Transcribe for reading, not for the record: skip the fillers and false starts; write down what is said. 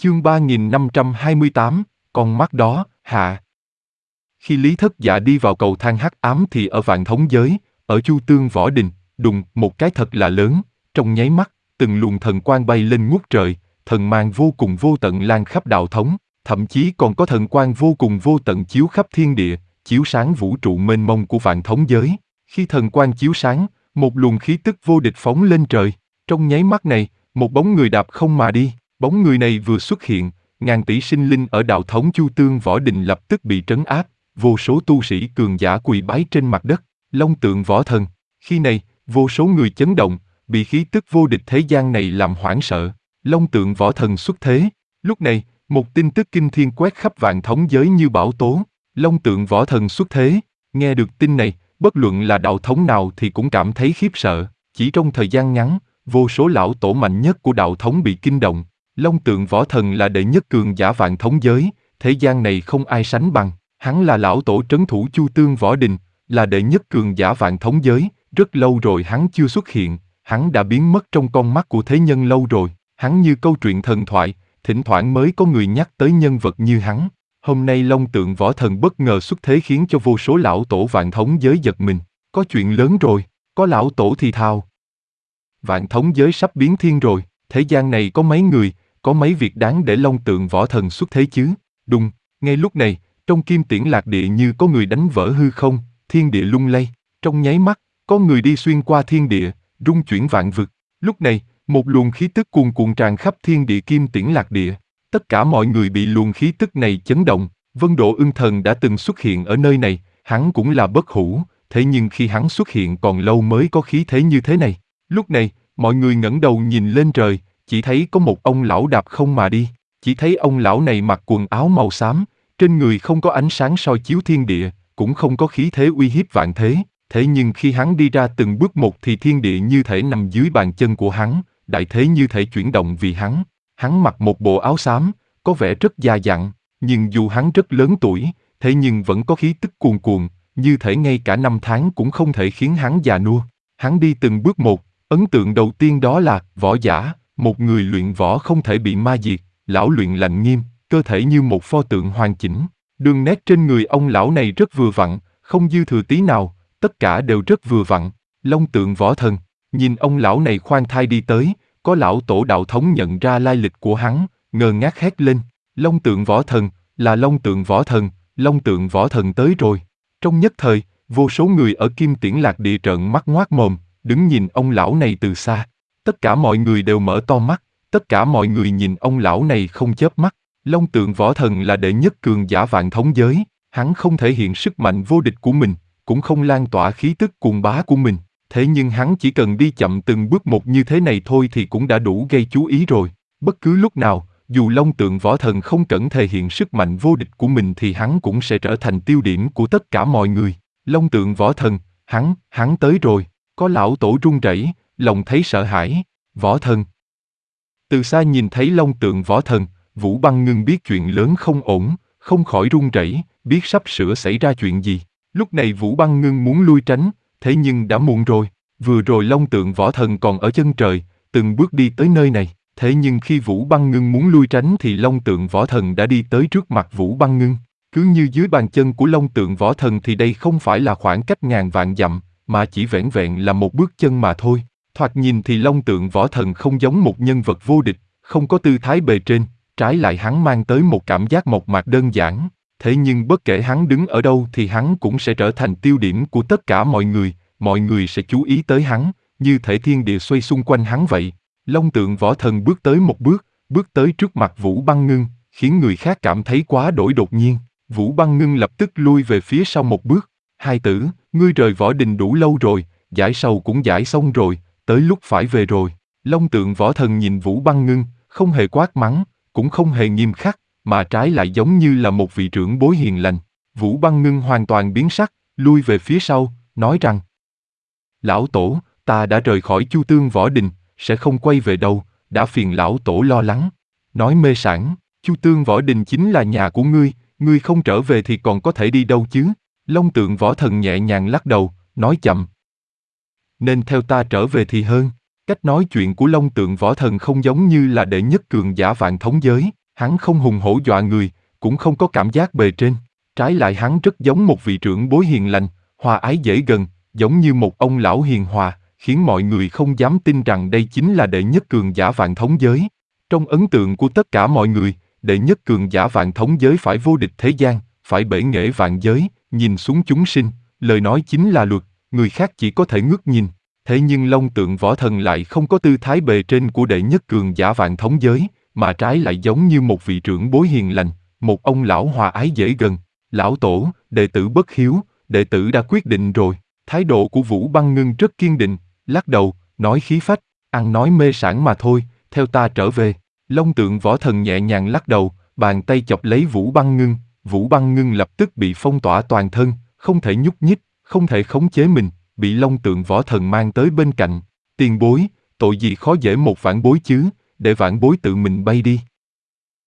Chương 3528, con mắt đó, hạ. Khi Lý Thất Dạ đi vào cầu thang hắc ám thì ở Vạn Thống Giới, ở Chu Tương Võ Đình, đùng, một cái thật là lớn, trong nháy mắt, từng luồng thần quang bay lên ngút trời, thần mang vô cùng vô tận lan khắp đạo thống, thậm chí còn có thần quang vô cùng vô tận chiếu khắp thiên địa, chiếu sáng vũ trụ mênh mông của Vạn Thống Giới. Khi thần quang chiếu sáng, một luồng khí tức vô địch phóng lên trời, trong nháy mắt này, một bóng người đạp không mà đi. Bóng người này vừa xuất hiện, ngàn tỷ sinh linh ở đạo thống Chu Tương Võ Đình lập tức bị trấn áp, vô số tu sĩ cường giả quỳ bái trên mặt đất. Long Tượng Võ Thần. Khi này, vô số người chấn động, bị khí tức vô địch thế gian này làm hoảng sợ. Long Tượng Võ Thần xuất thế. Lúc này, một tin tức kinh thiên quét khắp Vạn Thống Giới như bão tố. Long Tượng Võ Thần xuất thế. Nghe được tin này, bất luận là đạo thống nào thì cũng cảm thấy khiếp sợ. Chỉ trong thời gian ngắn, vô số lão tổ mạnh nhất của đạo thống bị kinh động. Long Tượng Võ Thần là đệ nhất cường giả Vạn Thống Giới, thế gian này không ai sánh bằng. Hắn là lão tổ trấn thủ Chu Tương Võ Đình, là đệ nhất cường giả Vạn Thống Giới. Rất lâu rồi hắn chưa xuất hiện, hắn đã biến mất trong con mắt của thế nhân lâu rồi. Hắn như câu chuyện thần thoại, thỉnh thoảng mới có người nhắc tới nhân vật như hắn. Hôm nay Long Tượng Võ Thần bất ngờ xuất thế khiến cho vô số lão tổ Vạn Thống Giới giật mình. Có chuyện lớn rồi, có lão tổ thì thào. Vạn Thống Giới sắp biến thiên rồi, thế gian này có mấy người, có mấy việc đáng để Long Tượng Võ Thần xuất thế chứ? Đùng, ngay lúc này, trong Kim Tiễn Lạc Địa như có người đánh vỡ hư không, thiên địa lung lay. Trong nháy mắt, có người đi xuyên qua thiên địa, rung chuyển vạn vực. Lúc này, một luồng khí tức cuồn cuộn tràn khắp thiên địa Kim Tiễn Lạc Địa. Tất cả mọi người bị luồng khí tức này chấn động. Vân Độ Ưng Thần đã từng xuất hiện ở nơi này, hắn cũng là bất hủ, thế nhưng khi hắn xuất hiện còn lâu mới có khí thế như thế này. Lúc này, mọi người ngẩng đầu nhìn lên trời, chỉ thấy có một ông lão đạp không mà đi. Chỉ thấy ông lão này mặc quần áo màu xám, trên người không có ánh sáng soi chiếu thiên địa, cũng không có khí thế uy hiếp vạn thế. Thế nhưng khi hắn đi ra từng bước một thì thiên địa như thể nằm dưới bàn chân của hắn, đại thế như thể chuyển động vì hắn. Hắn mặc một bộ áo xám, có vẻ rất già dặn, nhưng dù hắn rất lớn tuổi, thế nhưng vẫn có khí tức cuồn cuộn, như thể ngay cả năm tháng cũng không thể khiến hắn già nua. Hắn đi từng bước một, ấn tượng đầu tiên đó là võ giả, một người luyện võ không thể bị ma diệt, lão luyện lạnh nghiêm, cơ thể như một pho tượng hoàn chỉnh. Đường nét trên người ông lão này rất vừa vặn, không dư thừa tí nào, tất cả đều rất vừa vặn. Long Tượng Võ Thần, nhìn ông lão này khoan thai đi tới, có lão tổ đạo thống nhận ra lai lịch của hắn, ngơ ngác hét lên. Long Tượng Võ Thần, là Long Tượng Võ Thần, Long Tượng Võ Thần tới rồi. Trong nhất thời, vô số người ở Kim Tiễn Lạc Địa trợn mắt ngoác mồm, đứng nhìn ông lão này từ xa. Tất cả mọi người đều mở to mắt, tất cả mọi người nhìn ông lão này không chớp mắt. Long Tượng Võ Thần là đệ nhất cường giả Vạn Thống Giới, hắn không thể hiện sức mạnh vô địch của mình, cũng không lan tỏa khí tức cuồng bá của mình. Thế nhưng hắn chỉ cần đi chậm từng bước một như thế này thôi thì cũng đã đủ gây chú ý rồi. Bất cứ lúc nào, dù Long Tượng Võ Thần không cẩn thể hiện sức mạnh vô địch của mình thì hắn cũng sẽ trở thành tiêu điểm của tất cả mọi người. Long Tượng Võ Thần, hắn tới rồi. Có lão tổ run rẩy, lòng thấy sợ hãi. Võ Thần. Từ xa nhìn thấy Long Tượng Võ Thần, Vũ Băng Ngưng biết chuyện lớn không ổn, không khỏi run rẩy, biết sắp sửa xảy ra chuyện gì. Lúc này Vũ Băng Ngưng muốn lui tránh, thế nhưng đã muộn rồi. Vừa rồi Long Tượng Võ Thần còn ở chân trời, từng bước đi tới nơi này. Thế nhưng khi Vũ Băng Ngưng muốn lui tránh thì Long Tượng Võ Thần đã đi tới trước mặt Vũ Băng Ngưng. Cứ như dưới bàn chân của Long Tượng Võ Thần thì đây không phải là khoảng cách ngàn vạn dặm, mà chỉ vẻn vẹn là một bước chân mà thôi. Thoạt nhìn thì Long Tượng Võ Thần không giống một nhân vật vô địch, không có tư thái bề trên, trái lại hắn mang tới một cảm giác mộc mạc đơn giản. Thế nhưng bất kể hắn đứng ở đâu thì hắn cũng sẽ trở thành tiêu điểm của tất cả mọi người sẽ chú ý tới hắn, như thể thiên địa xoay xung quanh hắn vậy. Long Tượng Võ Thần bước tới một bước, bước tới trước mặt Vũ Băng Ngưng, khiến người khác cảm thấy quá đổi đột nhiên. Vũ Băng Ngưng lập tức lui về phía sau một bước. Hai tử, ngươi rời võ đình đủ lâu rồi, giải sầu cũng giải xong rồi, tới lúc phải về rồi. Long Tượng Võ Thần nhìn Vũ Băng Ngưng, không hề quát mắng, cũng không hề nghiêm khắc, mà trái lại giống như là một vị trưởng bối hiền lành. Vũ Băng Ngưng hoàn toàn biến sắc, lui về phía sau, nói rằng: Lão Tổ, ta đã rời khỏi Chu Tương Võ Đình, sẽ không quay về đâu, đã phiền Lão Tổ lo lắng. Nói mê sảng, Chu Tương Võ Đình chính là nhà của ngươi không trở về thì còn có thể đi đâu chứ? Long Tượng Võ Thần nhẹ nhàng lắc đầu, nói chậm: Nên theo ta trở về thì hơn. Cách nói chuyện của Long Tượng Võ Thần không giống như là đệ nhất cường giả Vạn Thống Giới, Hắn không hùng hổ dọa người, cũng không có cảm giác bề trên. Trái lại hắn rất giống một vị trưởng bối hiền lành, hòa ái dễ gần, giống như một ông lão hiền hòa, khiến mọi người không dám tin rằng đây chính là đệ nhất cường giả vạn thống giới. Trong ấn tượng của tất cả mọi người, đệ nhất cường giả vạn thống giới phải vô địch thế gian, phải bể nghệ vạn giới, nhìn xuống chúng sinh, lời nói chính là luật, người khác chỉ có thể ngước nhìn. Thế nhưng Long Tượng Võ Thần lại không có tư thái bề trên của đệ nhất cường giả vạn thống giới, mà trái lại giống như một vị trưởng bối hiền lành, một ông lão hòa ái dễ gần. Lão tổ, đệ tử bất hiếu, đệ tử đã quyết định rồi. Thái độ của Vũ Băng Ngưng rất kiên định, lắc đầu, nói khí phách, ăn nói mê sảng mà thôi, theo ta trở về. Long Tượng Võ Thần nhẹ nhàng lắc đầu, bàn tay chọc lấy Vũ Băng Ngưng lập tức bị phong tỏa toàn thân, không thể nhúc nhích, không thể khống chế mình, bị Long Tượng Võ Thần mang tới bên cạnh. Tiền bối, tội gì khó dễ một vãn bối chứ, để vãn bối tự mình bay đi.